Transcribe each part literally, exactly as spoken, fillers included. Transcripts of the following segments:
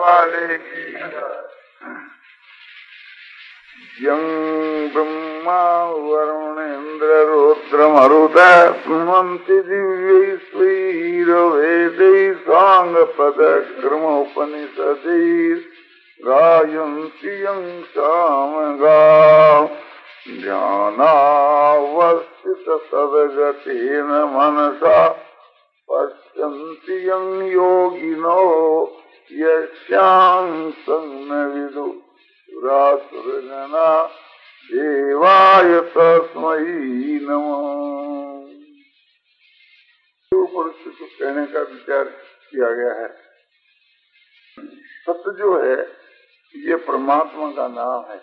वाले की। यं ब्रह्मा वरुणेन्द्र रुद्रमरुतः सुमन्ति दिव्यैश्वैर्वेदैः साङ्गपदक्रमोपनिषदैः गायन्ति यं सामगाः ध्यानावस्थितसद्गतेन मनसा पश्यन्ति यं योगिनो यस्यां न विदुः सुरासुरगणा देवाय तस्मै नमः। ऊपर से तो कहने का विचार किया गया है। सत्य जो है ये परमात्मा का नाम है।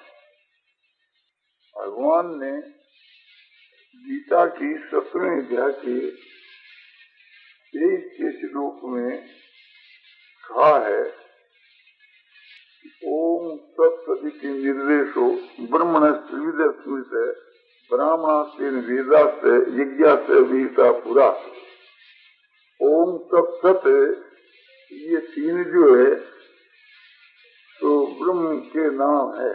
भगवान ने गीता की सत्रहवें अध्याय के तेईस के श्लोक में कहा है, ओम तत्सदिति निर्देशो ब्रह्मणस्त्रिविध स्मृत ब्राह्मणास्तेन वेदास्य यज्ञास्य विहिता पुरा। ओम तत्सत ये तीन जो है तो ब्रह्म के नाम है।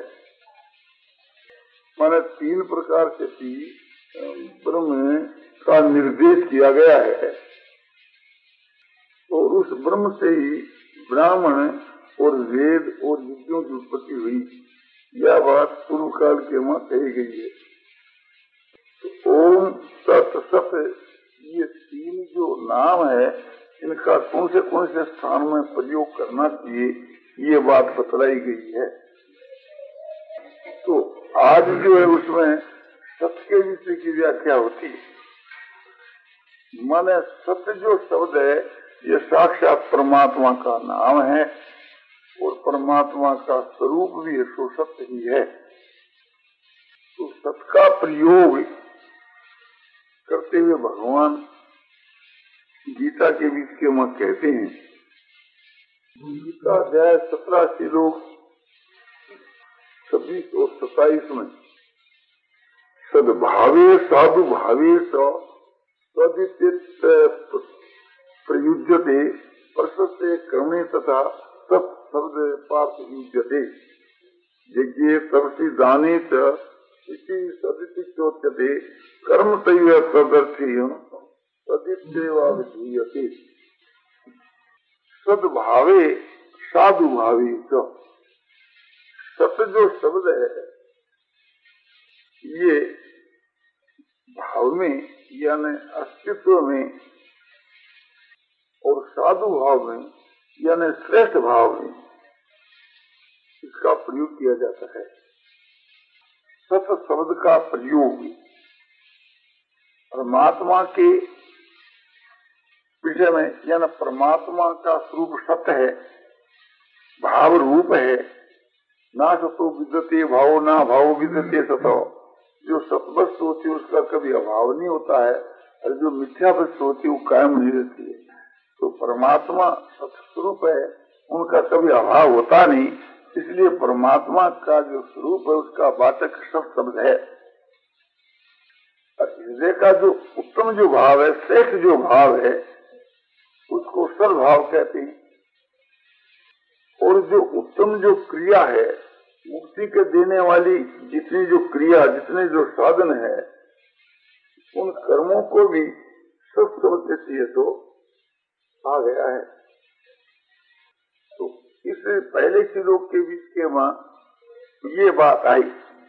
माने तीन प्रकार से ब्रह्म का निर्देश किया गया है और उस ब्रह्म से ही ब्राह्मण और वेद और यज्ञों की उत्पत्ति हुई। यह बात पूर्व काल के मां कही गई है। तो ओम तत् सत ये तीन जो नाम है इनका कौन से कौन से स्थान में प्रयोग करना चाहिए ये बात बतलाई गई है। तो आज जो है उसमें सत्य के विषय की व्याख्या होती है। माने सत्य जो शब्द है ये साक्षात परमात्मा का नाम है और परमात्मा का स्वरूप भी है, सो सत्य ही है। तो सत्य का प्रयोग करते हुए भगवान गीता के बीच के में कहते हैं, गीता अध्याय सत्रह श्लोक छब्बीस और सत्ताईस में सद्भावे साधु भावे सदित प्रयुज्यते प्रशस्ते क्रमे तथा तत् शब्द पार्थ युज्यते यज्ञे तपसि दाने च इति सदिति चोच्यते कर्म तैव तदर्थीयं सदित्येवाभिधीयते। सद्भावे साधु भावे च सत्य जो शब्द है ये भाव में यानी अस्तित्व में और साधु भाव में यानी श्रेष्ठ भाव में इसका प्रयोग किया जाता है। सत्य शब्द का प्रयोग परमात्मा के विषय में यानी परमात्मा का स्वरूप सत्य है, भाव रूप है। ना सतो विद्यते भाव ना भाव विद्यते सतो। जो सत्वस्तु होती है उसका कभी अभाव नहीं होता है और जो मिथ्या वस्तु होती है वो कायम नहीं रहती है। तो परमात्मा सत्स्वरूप है, उनका कभी अभाव होता नहीं। इसलिए परमात्मा का जो स्वरूप है उसका वाचक सत शब्द है। हृदय का जो उत्तम जो भाव है, श्रेष्ठ जो भाव है उसको सद्भाव कहते हैं। और जो उत्तम जो क्रिया है, मुक्ति के देने वाली जितनी जो क्रिया, जितने जो साधन है, उन कर्मों को भी सत शब्द देती है तो आ गया है। तो इस पहले श्लोक के बीच के मां ये बात आई।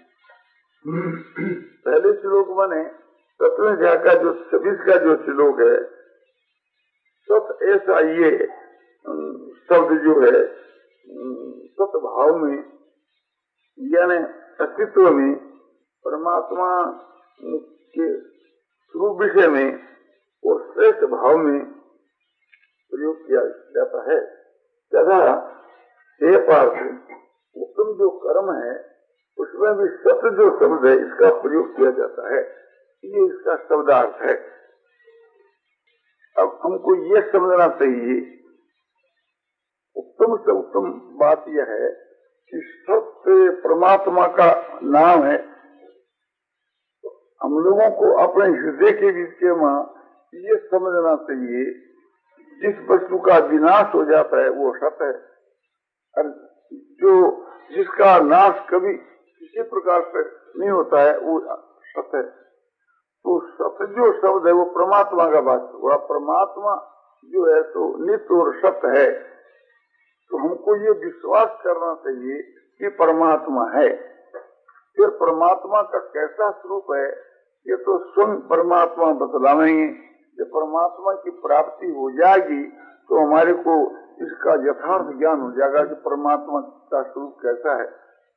पहले श्लोक माने सत्रहवें अध्याय का जो छब्बीस का जो श्लोक है, सत ऐसा ये शब्द जो है सत भाव में यानी अस्तित्व में परमात्मा के स्वरूप विषय में और श्रेष्ठ भाव में प्रयोग किया जाता है। तथा हे पार्थ, उत्तम जो कर्म है उसमें भी सत्य जो शब्द है इसका प्रयोग किया जाता है। ये इसका शब्दार्थ है। अब हमको ये समझना चाहिए, उत्तम से उत्तम बात यह है कि सत्य परमात्मा का नाम है। हम लोगों को अपने हृदय के बीच में ये समझना चाहिए जिस वस्तु का विनाश हो जाता है वो सत्य है जो जिसका नाश कभी किसी प्रकार से नहीं होता है वो सत है। तो सत जो शब्द है वो परमात्मा का वास्तव हुआ। परमात्मा जो है तो नित्य और सत्य है। तो हमको ये विश्वास करना चाहिए कि परमात्मा है। फिर परमात्मा का कैसा स्वरूप है ये तो स्वयं परमात्मा बतलाएंगे। जब परमात्मा की प्राप्ति हो जाएगी तो हमारे को इसका यथार्थ ज्ञान हो जाएगा कि परमात्मा का स्वरूप कैसा है।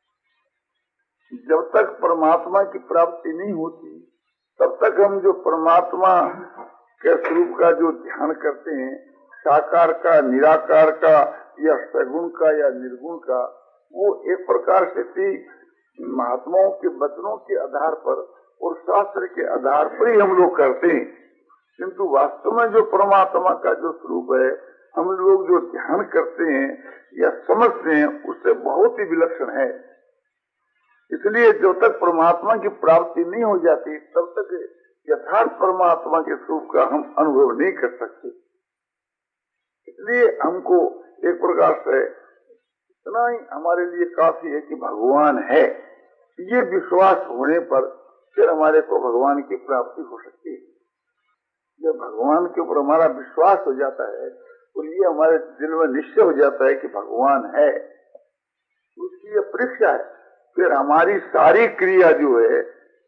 जब तक परमात्मा की प्राप्ति नहीं होती तब तक हम जो परमात्मा के स्वरूप का जो ध्यान करते हैं, साकार का, निराकार का या सगुण का या निर्गुण का, वो एक प्रकार से महात्माओं के वचनों के आधार पर और शास्त्र के आधार पर ही हम लोग करते हैं। किंतु वास्तव में जो परमात्मा का जो स्वरूप है हम लोग जो ध्यान करते हैं या समझते हैं उससे बहुत ही विलक्षण है। इसलिए जब तक परमात्मा की प्राप्ति नहीं हो जाती तब तक यथार्थ परमात्मा के स्वरूप का हम अनुभव नहीं कर सकते। इसलिए हमको एक प्रकार से इतना ही हमारे लिए काफी है कि भगवान है। ये विश्वास होने पर फिर हमारे को भगवान की प्राप्ति हो सकती है। जब भगवान के ऊपर हमारा विश्वास हो जाता है और ये हमारे दिल में निश्चय हो जाता है कि भगवान है, उसकी ये परीक्षा है। फिर हमारी सारी क्रिया जो है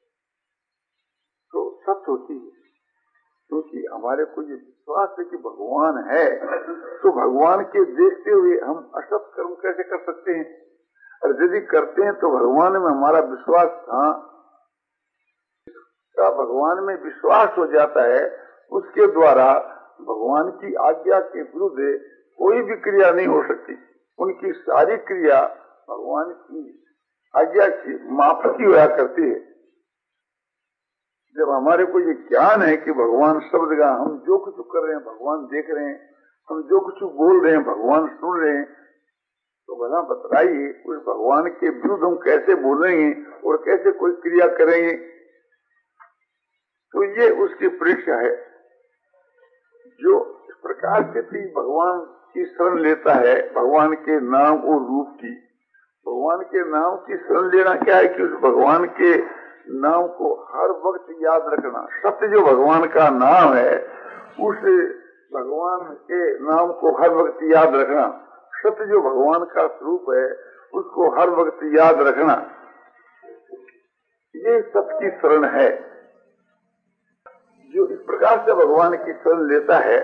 तो सत्य होती है, क्योंकि हमारे को ये विश्वास है कि भगवान है। तो भगवान के देखते हुए हम असत कर्म कैसे कर सकते हैं? और यदि करते हैं तो भगवान में हमारा विश्वास था, का भगवान में विश्वास हो जाता है, उसके द्वारा भगवान की आज्ञा के विरुद्ध कोई भी क्रिया नहीं हो सकती। उनकी सारी क्रिया भगवान की आज्ञा की माफक ही हुआ करती है। जब हमारे को ये ज्ञान है कि भगवान सब जगह, हम जो कुछ कर रहे हैं भगवान देख रहे हैं, हम जो कुछ बोल रहे हैं भगवान सुन रहे हैं, तो भला बतलाइए उस भगवान के विरुद्ध हम कैसे बोलेंगे और कैसे कोई क्रिया करेंगे? तो ये उसकी परीक्षा है। जो इस प्रकार से भी भगवान की शरण लेता है, भगवान के नाम और रूप की, भगवान के नाम की शरण लेना क्या है कि उस भगवान के नाम को हर वक्त याद रखना। सत्य जो भगवान का नाम है उस भगवान के नाम को हर वक्त याद रखना। सत्य जो भगवान का स्वरूप है उसको हर वक्त याद रखना, ये सत्य की शरण है। जो इस प्रकार से भगवान की शरण लेता है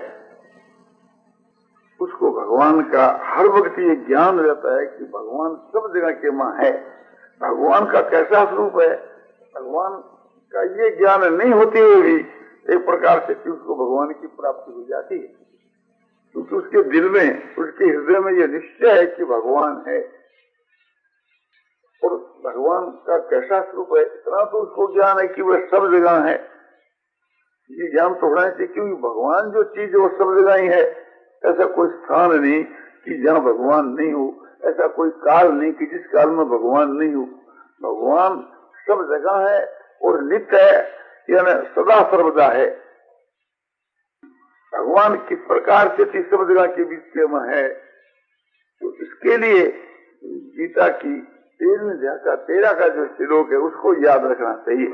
उसको भगवान का हर वक्त ये ज्ञान रहता है कि भगवान सब जगह के मां है। भगवान का कैसा स्वरूप है, भगवान का ये ज्ञान नहीं होती हुई भी एक प्रकार से कि उसको भगवान की प्राप्ति हो जाती है, क्योंकि उसके दिल में, उसके हृदय में ये निश्चय है कि भगवान है। और भगवान का कैसा स्वरूप है इतना तो उसको ज्ञान है कि वह सब जगह है। ये ज्ञान तो होना चाहिए, क्योंकि भगवान जो चीज है वो सब जगह ही है। ऐसा कोई स्थान नहीं कि जहाँ भगवान नहीं हो, ऐसा कोई काल नहीं कि जिस काल में भगवान नहीं हो। भगवान सब जगह है और नित्य है, यानी सदा सर्वदा है। भगवान किस प्रकार से सब जगह के बीच में है, तो इसके लिए गीता की तेरहवीं अध्याय का तेरह का जो श्लोक है उसको याद रखना चाहिए।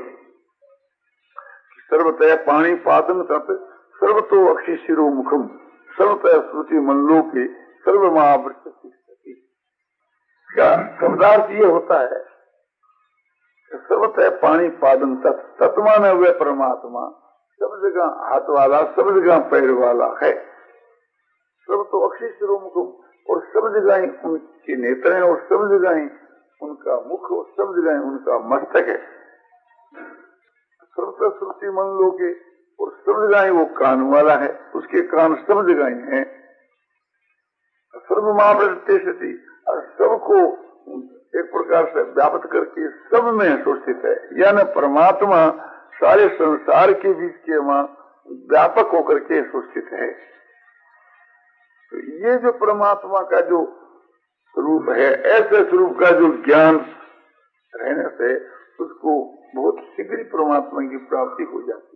सर्वतः पाणी पादम तत् सर्वतो अक्षि शिरो मुखम सर्वतः श्रुति मनलोके सर्व महावृत्ति। इसका शब्दार्थ ये होता है सर्वतः पाणी पादम तत्, तत्मान हुए परमात्मा सब जगह हाथ वाला, सब जगह पैर वाला है। सर्वतो अक्षि शिरो मुखम, और सब जगह ही उनके नेत्र हैं और सब जगह ही उनका मुख और सब जगह ही उनका मस्तक है। सर्वतः श्रुति मनलोके, और सब जगह ही वो कान वाला है, उसके कान सब जगह ही है। सर्व महावृत्ति सती, और सबको एक प्रकार से व्याप्त करके सब में सुस्थित है, यानी परमात्मा सारे संसार के बीच के वहां व्यापक होकर के सुस्थित है। तो ये जो परमात्मा का जो स्वरूप है, ऐसे स्वरूप का जो ज्ञान रहने से उसको बहुत शीघ्र परमात्मा की प्राप्ति हो जाती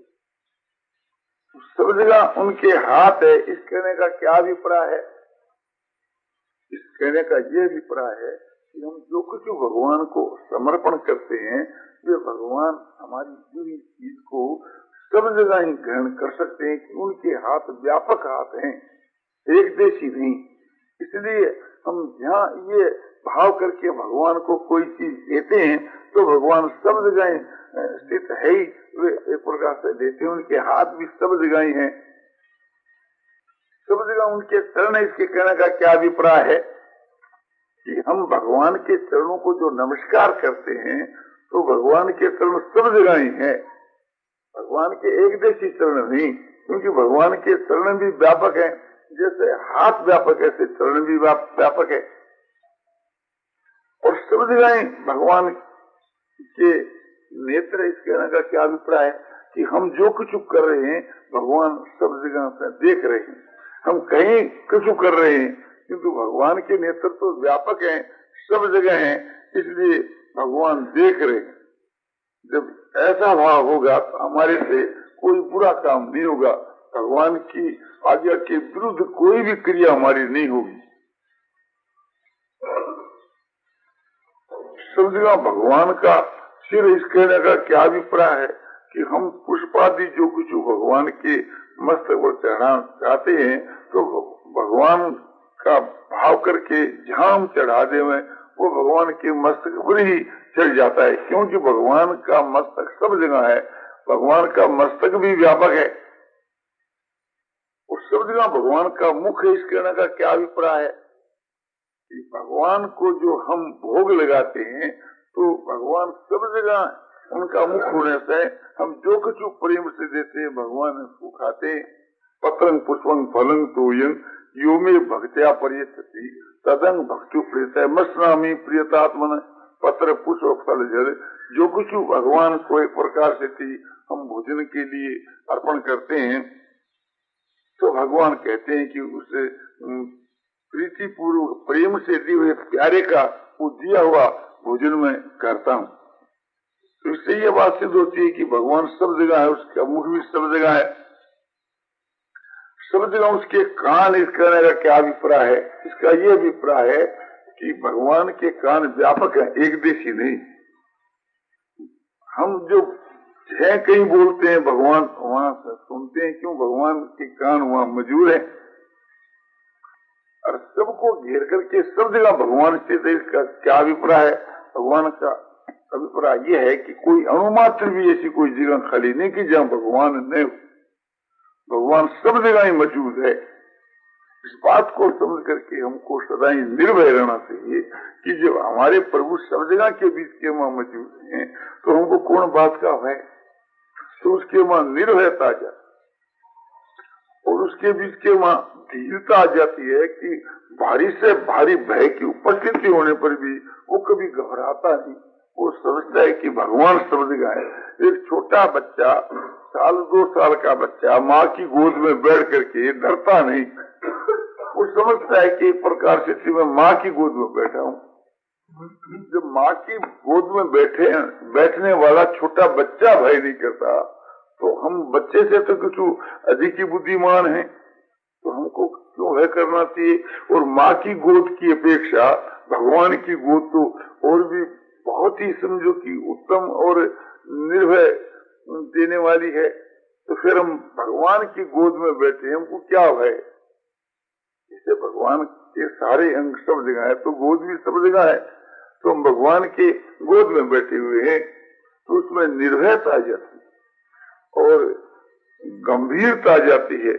है। सब जगह उनके हाथ है, इस कहने का क्या अभिप्राय है? इस कहने का ये अभिप्राय है कि हम जो कुछ भगवान को समर्पण करते हैं वे भगवान हमारी पूरी चीज को सब जगह ही ग्रहण कर सकते हैं कि उनके हाथ व्यापक हाथ हैं, एक देशी नहीं। इसलिए हम जहाँ ये भाव करके भगवान को कोई चीज देते हैं तो भगवान सब जगह स्थित है ही, वे एक प्रकार से देते हैं, उनके हाथ भी सब जगह ही हैं, सब जगह उनके चरण। इसके कहने का क्या अभिप्राय है कि हम भगवान के चरणों को जो नमस्कार करते हैं तो भगवान के चरण सब जगह ही हैं, भगवान के एक देशी चरण नहीं, क्योंकि भगवान के चरण भी व्यापक हैं, जैसे हाथ व्यापक है ऐसे चरण भी व्यापक है। और सब जगह भगवान के नेत्र। इस कहने का क्या अभिप्राय है कि हम जो कुछ कर रहे हैं भगवान सब जगह से देख रहे हैं। हम कहीं कुछ कर रहे हैं किंतु भगवान के नेत्र तो व्यापक हैं, सब जगह हैं, इसलिए भगवान देख रहे हैं। जब ऐसा भाव होगा तो हमारे से कोई बुरा काम नहीं होगा, भगवान की आज्ञा के विरुद्ध कोई भी क्रिया हमारी नहीं होगी। सब जगह भगवान का सिर। इस कहने का क्या अभिप्राय है कि हम पुष्पादि जो कुछ भगवान के मस्तक पर चढ़ाना चाहते हैं तो भगवान का भाव करके जहाँ हम चढ़ा दे वो भगवान के मस्तक पर ही चढ़ जाता है, क्योंकि भगवान का मस्तक सब जगह है, भगवान का मस्तक भी व्यापक है और सब जगह भगवान का मुख है। इस कहने का क्या अभिप्राय है कि भगवान को जो हम भोग लगाते हैं तो भगवान सब जगह उनका मुख होने से हम जो कुछ प्रेम से देते हैं भगवान उसको खाते हैं। पत्रंग पुष्पंग फलंग तोयंग यो में भक्त्या परियति तदंग भक्तु प्रियता मस्नामी प्रियतात्मन। पत्र पुष्प फल जल जो कुछ भगवान को एक प्रकार से थी हम भोजन के लिए अर्पण करते हैं तो भगवान कहते हैं कि उसे प्रीति पूर्वक प्रेम से दिए हुए प्यारे का वो दिया हुआ भोजन में करता हूँ। तो इससे ये बात सिद्ध होती है कि भगवान सब जगह है, उसका मुख भी सब जगह है, सब जगह उसके कान। इस कहने का क्या अभिप्राय है? इसका ये अभिप्राय है कि भगवान के कान व्यापक है, एक देशी नहीं। हम जो है कहीं बोलते हैं भगवान वहां सुनते हैं, क्यों? भगवान के कान वहां मौजूद है और सबको घेर करके सब जगह भगवान स्थित है। इसका क्या अभिप्राय है? भगवान का अभिप्राय यह है कि कोई अणुमात्र भी ऐसी कोई जगह खाली नहीं कि जहाँ भगवान नहीं हो, भगवान सब जगह ही मौजूद है। इस बात को समझ करके हमको सदा ही निर्भय रहना चाहिए कि जब हमारे प्रभु सब जगह के बीच के वहां मौजूद हैं तो हमको कौन बात का है, तो उसके वहां निर्भयता आ जाती और उसके बीच के वहां धीरता आ जाती है कि भारी से भारी भय की उपस्थिति होने पर भी वो कभी घबराता नहीं, वो समझता है कि भगवान सब जगह है। एक छोटा बच्चा, साल दो साल का बच्चा माँ की गोद में बैठ करके डरता नहीं, वो समझता है कि एक प्रकार से मैं माँ की गोद में बैठा हूँ। जब माँ की गोद में बैठे बैठने वाला छोटा बच्चा भय नहीं करता तो हम बच्चे से तो कुछ अधिक ही बुद्धिमान हैं, तो हमको क्यों भय करना चाहिए? और माँ की गोद की अपेक्षा भगवान की गोद तो और भी बहुत ही समझो कि उत्तम और निर्भय देने वाली है। तो फिर हम भगवान की गोद में बैठे, हमको क्या भय? इसे भगवान के सारे अंग सब जगह है तो गोद भी सब जगह है, तो हम भगवान के गोद में बैठे हुए हैं तो उसमें निर्भयता आ जाती है और गंभीरता आ जाती है,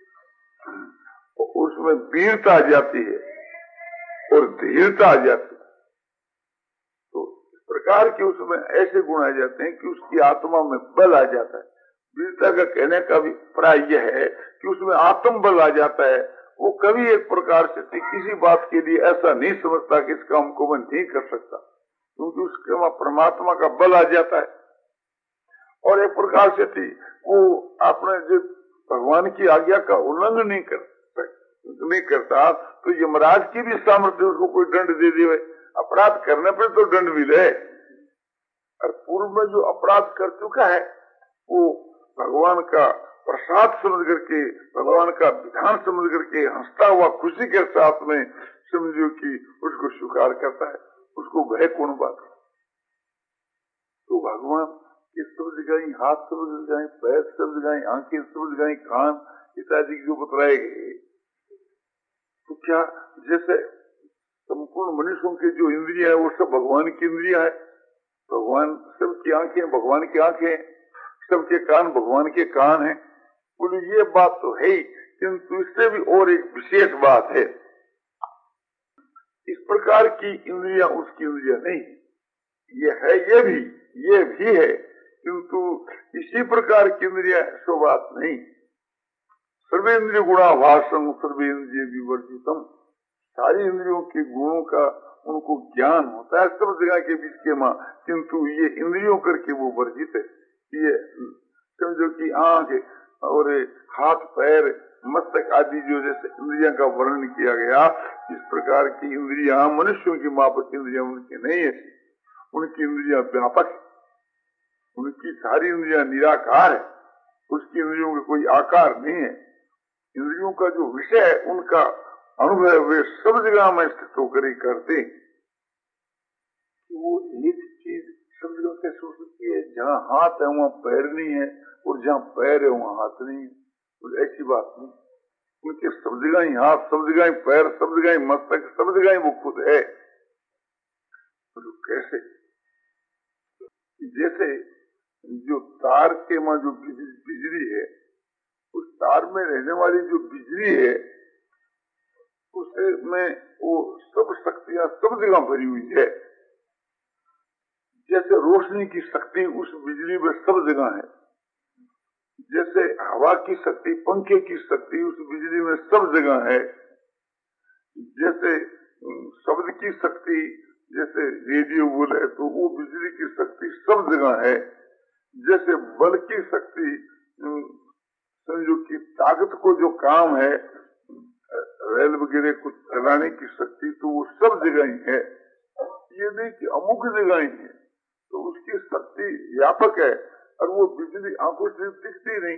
उसमें वीरता आ जाती है और धीरता आ जाती है। तो इस प्रकार के उसमें ऐसे गुण आ जाते हैं कि उसकी आत्मा में बल आ जाता है। वीरता का कहने का भी प्राय यह है कि उसमें आत्म बल आ जाता है। वो कभी एक प्रकार से किसी बात के लिए ऐसा नहीं समझता कि इस काम को मैं नहीं कर सकता, क्योंकि उसके वहां परमात्मा का बल आ जाता है। और एक प्रकार से थी वो अपने जो भगवान की आज्ञा का उल्लंघन नहीं कर नहीं करता तो यमराज की भी सामर्थ्य उसको कोई दंड दे दे, अपराध करने पर तो दंड मिले। और पूर्व में जो अपराध कर चुका है वो भगवान का प्रसाद समझ करके, भगवान का विधान समझ करके हंसता हुआ खुशी के साथ में समझो कि उसको स्वीकार करता है, उसको भय कौन बात है। तो भगवान ये सब जगह हाथ सब जगह, पैर सब जगह, आंखें सब जगह, कान इत्यादि जो बतलाए गए, तो क्या जैसे संपूर्ण मनुष्यों के जो इंद्रिया है वो सब भगवान की इंद्रिया है, भगवान सबकी आंखें भगवान की आंखें, सबके कान भगवान के कान है। बोले ये बात तो है ही, किंतु इससे भी और एक विशेष बात है, इस प्रकार की इंद्रियां उसकी इंद्रिया नहीं, ये है ये भी ये भी है, किंतु इसी प्रकार की इंद्रिया सो बात नहीं। सर्वेंद्रिय गुणाभासम सर्वेंद्रिय विवर्जितम, सारी इंद्रियों के गुणों का उनको ज्ञान होता है सब जगह के बीच के माँ, किंतु ये इंद्रियों करके वो वर्जित है। ये समझो कि आंख और हाथ पैर मस्तक आदि जो जैसे इंद्रियों का वर्णन किया गया, इस प्रकार की इंद्रियां मनुष्यों की मापक इंद्रियां उनकी नहीं है, उनकी इंद्रियां व्यापक है, उनकी सारी इंद्रियां निराकार है, उसकी इंद्रियों का कोई आकार नहीं है। इंद्रियों का जो विषय है उनका अनुभव वे सब जगह में स्थित होकर ही करते, वो एक चीज सब जगह कैसे हो सकती है, जहाँ हाथ है वहाँ पैर नहीं है और जहाँ पैर है वहाँ हाथ नहीं है, तो ऐसी बात नहीं। उनके सब जगह ही हाथ, सब जगह ही पैर, सब जगह ही मस्तक, सब जगह ही वो खुद है। तो कैसे, जैसे जो तार के मां जो बिजली है, उस तार में रहने वाली जो बिजली है उसमें वो सब शक्तियां सब जगह भरी हुई है। जैसे रोशनी की शक्ति उस बिजली में सब जगह है, जैसे हवा की शक्ति, पंखे की शक्ति उस बिजली में सब जगह है, जैसे शब्द की शक्ति, जैसे रेडियो बोले तो वो बिजली की शक्ति सब जगह है, जैसे बल की शक्ति समझो कि ताकत को जो काम है रेल वगैरह कुछ चलाने की शक्ति, तो वो सब जगह ही है, ये नहीं कि अमुक जगह ही है, तो उसकी शक्ति व्यापक है और वो बिजली आंखों से दिखती नहीं।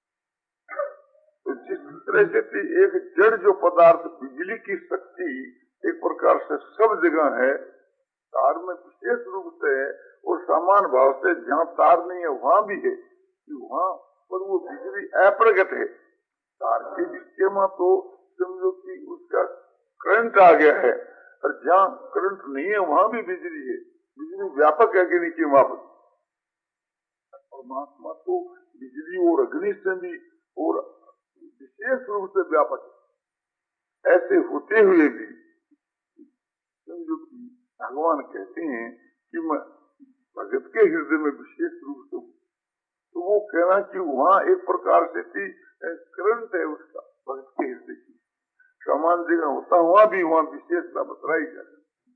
तो जिस तरह से एक जड़ जो पदार्थ बिजली की शक्ति एक प्रकार से सब जगह है, तार में विशेष रूप से और समान भाव से जहाँ तार नहीं है वहाँ भी है, वहाँ पर वो बिजली अप्रगट है। तार के विषय में तो समझो कि उसका करंट आ गया है, और जहाँ करंट नहीं है वहाँ भी बिजली है, बिजली व्यापक है कि नहीं की व्यापक। परमात्मा तो बिजली और अग्नि से भी और विशेष रूप से व्यापक है। ऐसे होते हुए भी समझो कि भगवान कहते हैं कि मैं भगत के हृदय में विशेष रूप से, तो वो कहना कि वहाँ एक प्रकार से करंट है उसका भगत के हृदय की, समान जगह होता हुआ भी वहाँ विशेषता बतलाई जाए।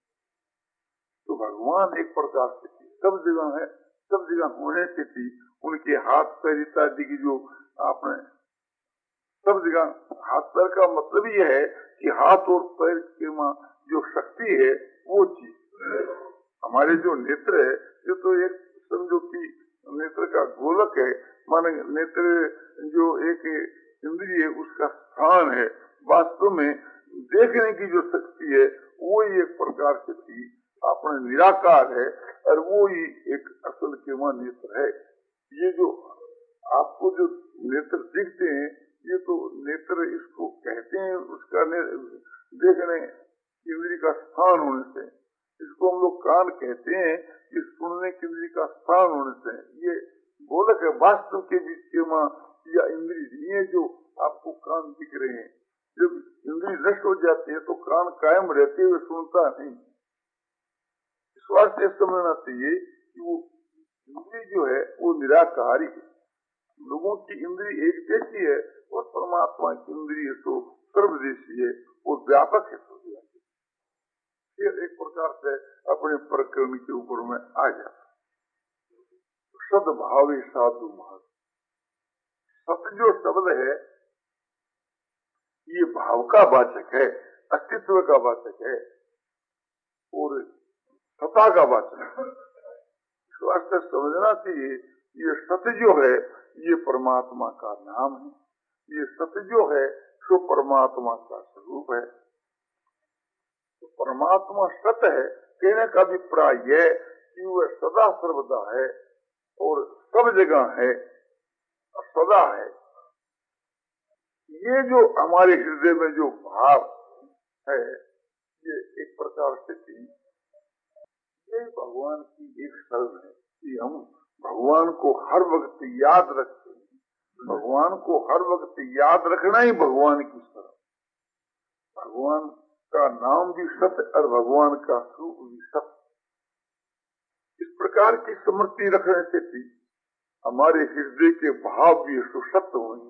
तो भगवान एक प्रकार से सब जगह है, सब जगह होने से थी उनके हाथ पैर इत्यादि की जो आपने सब जगह, हाथ पैर का मतलब यह है कि हाथ और पैर के मां जो शक्ति है वो चीज, हमारे जो नेत्र है ये तो एक समझो कि नेत्र का गोलक है, माने नेत्र जो एक इंद्रिय है उसका स्थान है, वास्तव में देखने की जो शक्ति है वो ही एक प्रकार से थी अपने निराकार है, और वो ही एक असल के मां नेत्र है। ये जो आपको जो नेत्र दिखते हैं ये तो नेत्र इसको कहते हैं, उसका देखने इंद्रिय का स्थान होने से, इसको हम लोग कान कहते हैं कि सुनने की इंद्रिय का स्थान होने से, ये गोलक है वास्तव के बीच में, या इंद्रिय नहीं है जो आपको कान दिख रहे हैं। जब इंद्रिय नष्ट हो जाती है तो कान कायम रहते हुए सुनता नहीं। इस वास्ते समझना चाहिए कि वो इंद्रिय जो है वो निराकारी है, लोगों की इंद्रिय एक जैसी है और परमात्मा की इंद्रिय तो सर्वदेशी है, वो व्यापक है। फिर एक प्रकार से अपने प्रकरण के ऊपर में आ जाता, सद्भाव साधु महत्व। सत जो शब्द है ये भाव का वाचक है, अस्तित्व का वाचक है और सता का वाचक है। इस वास्ते समझना चाहिए ये सत्य जो है ये परमात्मा का नाम है, ये सत्य जो है सो परमात्मा का स्वरूप है। परमात्मा सत है कहने का अभिप्राय यह कि वह सदा सर्वदा है और सब जगह है और सदा है। ये जो हमारे हृदय में जो भाव है ये एक प्रकार से थी, ये भगवान की एक शरण है कि हम भगवान को हर वक्त याद रखते हैं। भगवान को हर वक्त याद रखना ही भगवान की शरण। भगवान का नाम भी सत्य और भगवान का स्वरूप भी सत्य। इस प्रकार की स्मृति रखने से भी हमारे हृदय के भाव भी सुसत्य होंगे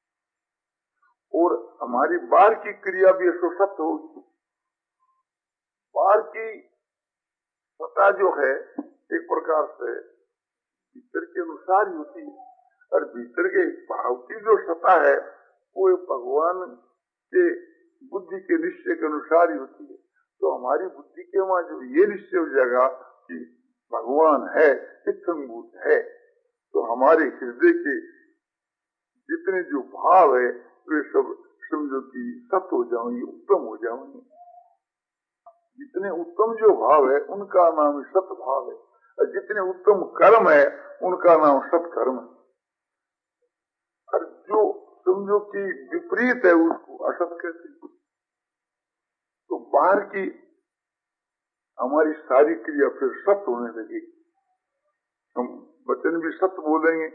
और हमारी बाहर की क्रिया भी सुसत्य होगी। बाहर की सत्ता जो है एक प्रकार से भीतर के अनुसार ही होती है और भीतर के भाव की जो सत्ता है वो भगवान के बुद्धि के निश्चय के अनुसार ही होती है। तो हमारी बुद्धि के वहां जब ये निश्चय हो जाएगा कि भगवान है, इत्थंभूत है, तो हमारे हृदय के जितने जो भाव है वे सब समझो कि सत्य हो जाएंगे, उत्तम हो जाएंगे। जितने उत्तम जो भाव है उनका नाम सत्य भाव है और जितने उत्तम कर्म है उनका नाम सत्कर्म है। और जो समझो कि विपरीत है उसको असत कहते हैं। तो बाहर की हमारी सारी क्रिया फिर सत्य होने लगेगी। हम वचन भी सत्य बोलेंगे,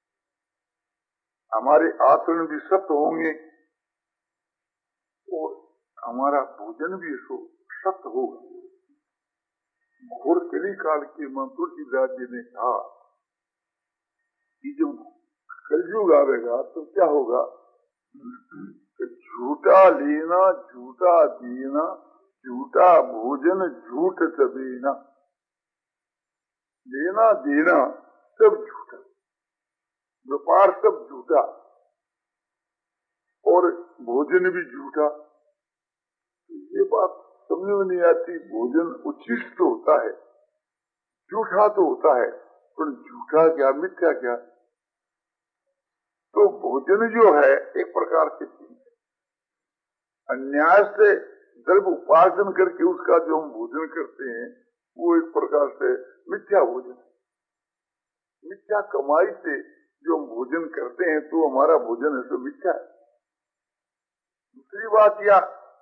हमारे आचरण भी सत्य होंगे और हमारा भोजन भी सत्य होगा। घोर कली काल के में तुलसीदास जी ने कहा कि जब कलयुग आवेगा तो क्या होगा, झूठा लेना, झूठा देना, झूठा भोजन, झूठ चबेना। लेना देना सब झूठा, व्यापार सब झूठा और भोजन भी झूठा। ये बात समझ में नहीं आती। भोजन उच्छिष्ट तो होता है, झूठा तो होता है, पर झूठा क्या, मिथ्या क्या। तो भोजन जो है एक प्रकार से अन्याय से द्रव्य उपार्जन करके उसका जो हम भोजन करते हैं वो एक प्रकार से मिथ्या भोजन है। मिथ्या कमाई से जो हम भोजन करते हैं तो हमारा भोजन है तो मिथ्या है। दूसरी बात यह,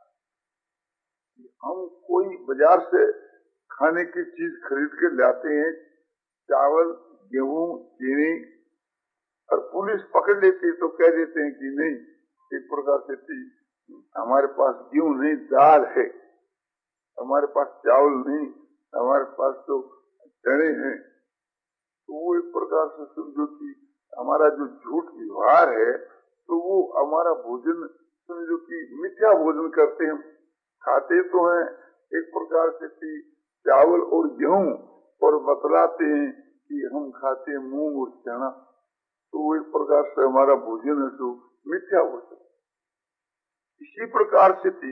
हम कोई बाजार से खाने की चीज खरीद के लाते हैं, चावल, गेहूं, चीनी, और पुलिस पकड़ लेती है तो कह देते हैं कि नहीं, एक प्रकार से थी हमारे पास गेहूं नहीं, दाल है, हमारे पास चावल नहीं, हमारे पास तो चने हैं। तो वो एक प्रकार से समझो कि हमारा जो झूठ व्यवहार है तो वो हमारा भोजन समझो कि मिथ्या भोजन करते हैं। खाते तो हैं एक प्रकार से थी चावल और गेहूं और बतलाते हैं कि हम खाते हैं मूंग और चना। तो वो एक प्रकार से हमारा भोजन है तो मिथ्या भोजन। इसी प्रकार से थी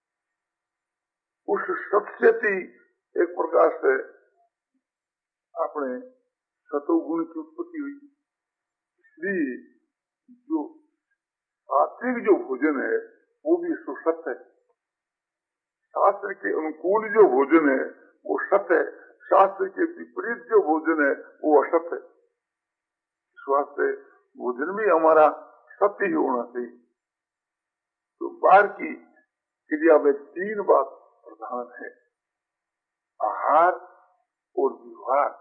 उस सत्य थी एक प्रकार से अपने सतोगुण की उत्पत्ति हुई। इसलिए जो सात्विक जो भोजन है वो भी सुसत्य है। शास्त्र के अनुकूल जो भोजन है वो सत्य है, शास्त्र के विपरीत जो भोजन है वो असत्य है। इस वास्ते भोजन भी हमारा सत्य ही होना चाहिए। तो बाहर की क्रिया में तीन बात प्रधान है, आहार और व्यवहार।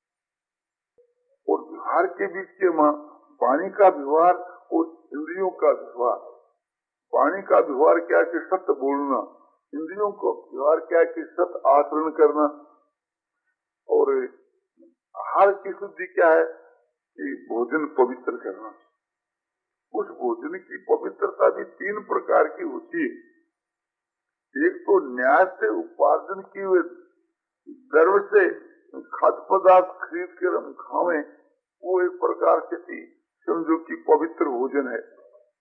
और व्यवहार के बीच के मां वाणी का व्यवहार और इंद्रियों का व्यवहार। वाणी का व्यवहार क्या कि सत्य बोलना, इंद्रियों को व्यवहार क्या कि सत्य आचरण करना। और आहार की शुद्धि क्या है कि भोजन पवित्र करना। उस भोजन की पवित्रता भी तीन प्रकार की होती है। एक तो न्याय से उपार्जन की हुए द्रव्य से खाद्य पदार्थ खरीद कर हम खावें, वो एक प्रकार से थी समझो कि पवित्र भोजन है।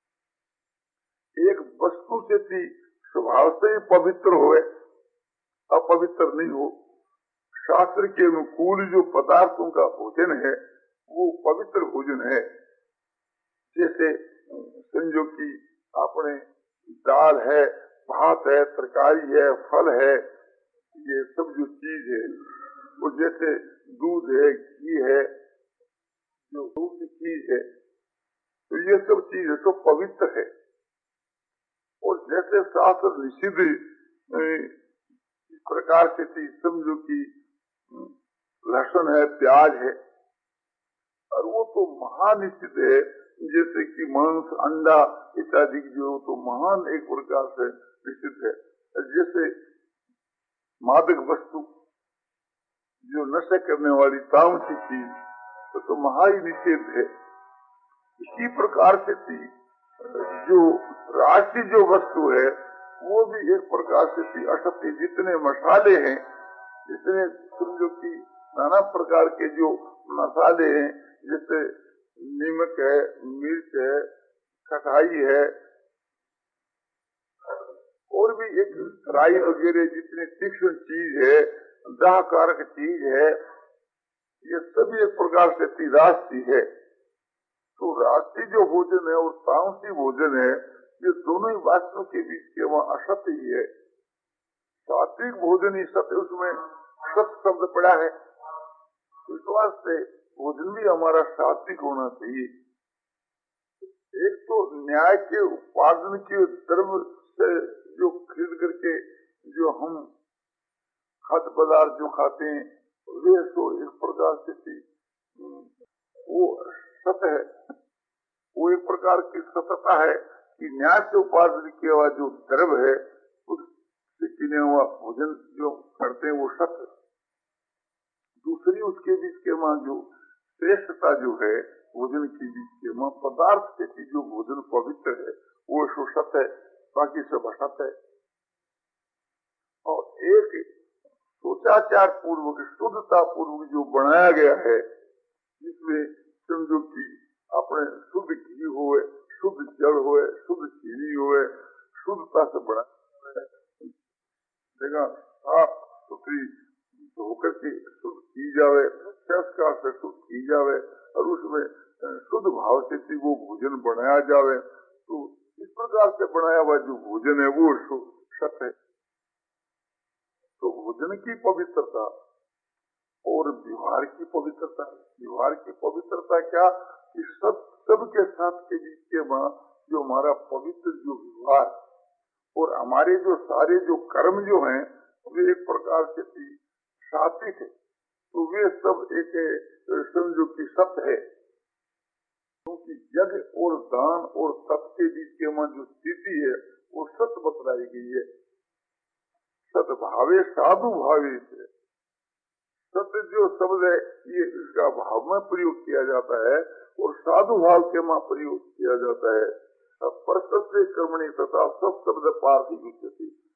एक वस्तु से थी स्वभाव से ही पवित्र होए, अपवित्र नहीं हो। शास्त्र के अनुकूल जो पदार्थों का भोजन है वो पवित्र भोजन है। जैसे समझो कि आपने दाल है भात है, तरकारी है, फल है, ये सब जो चीज है वो जैसे दूध है, घी है, जो दूध की चीज है, तो ये सब चीज है तो पवित्र है। और जैसे शास्त्र निषिद्ध इस प्रकार से थी, समझो कि लहसुन है, प्याज है, और वो तो महानिषिद्ध है, जैसे कि मांस, अंडा इत्यादि जो तो महान एक प्रकार से निषिद्ध है। जैसे मादक वस्तु जो नशा करने वाली तामसी चीज तो, तो महा ही निषेध है। इसी प्रकार से थी जो राशि जो वस्तु है वो भी एक प्रकार से थी असत्य। जितने मसाले हैं, जितने समझो कि नाना प्रकार के जो मसाले हैं, जैसे नमक है, मिर्च है, खटाई है, और भी एक राई वगैरह जितनी तीक्ष्ण चीज है, दाहकारक चीज है, ये सभी एक प्रकार से तिरासी है। तो राशि जो भोजन है और तामसी भोजन है, ये दोनों ही वास्तव के बीच के वहाँ असत्य ही है। सात्विक भोजन ही सत्य, उसमें सत्य शब्द पड़ा है, इस वास्ते भोजन भी हमारा सात्विक होना चाहिए। एक तो न्याय के उपार्जन के धर्म से जो खरीद करके जो हम खाद्य पदार्थ जो खाते हैं वे तो एक प्रकार से थी वो सत्य है, वो एक प्रकार की सत्यता है कि न्याय से उपार्जन किया हुआ जो द्रव्य है उससे किने हुआ भोजन जो करते हैं वो सत्य। दूसरी उसके बीच के मां जो श्रेष्ठता जो है भोजन के बीच के मां पदार्थ से जो भोजन पवित्र है वो सत्य है, बाकी सब असत्य है। और एक सोचाचार पूर्वक, शुद्धता पूर्वक जो बनाया गया है, जिसमें समझो कि अपने शुद्ध घी होए, शुद्ध जल होए, शुद्ध चीनी होए, शुद्धता से बना जगह साफ सुथरी होकर के शुद्ध की जावे, संस्कार से शुद्ध की जावे और उसमें शुद्ध भाव से वो भोजन बनाया जावे। तो इस प्रकार से बनाया हुआ जो भोजन है वो सत्य है। तो भोजन की पवित्रता और व्यवहार की पवित्रता, व्यवहार की पवित्रता क्या कि सब सबके साथ के बीच के मां जो हमारा पवित्र जो व्यवहार और हमारे जो सारे जो कर्म जो हैं वे एक प्रकार से सात्विक है, तो वे सब एक समझो कि सत्य है। क्योंकि यज्ञ और दान और तप के बीच के मां जो स्थिति है वो सत्य बतलाई गई है। सद्भावे साधु भावे से, सत्य जो शब्द है ये इसका भाव में प्रयोग किया जाता है और साधु भाव के मां प्रयोग किया जाता है। परसत्य कर्मणि तथा सब शब्द पार्थिव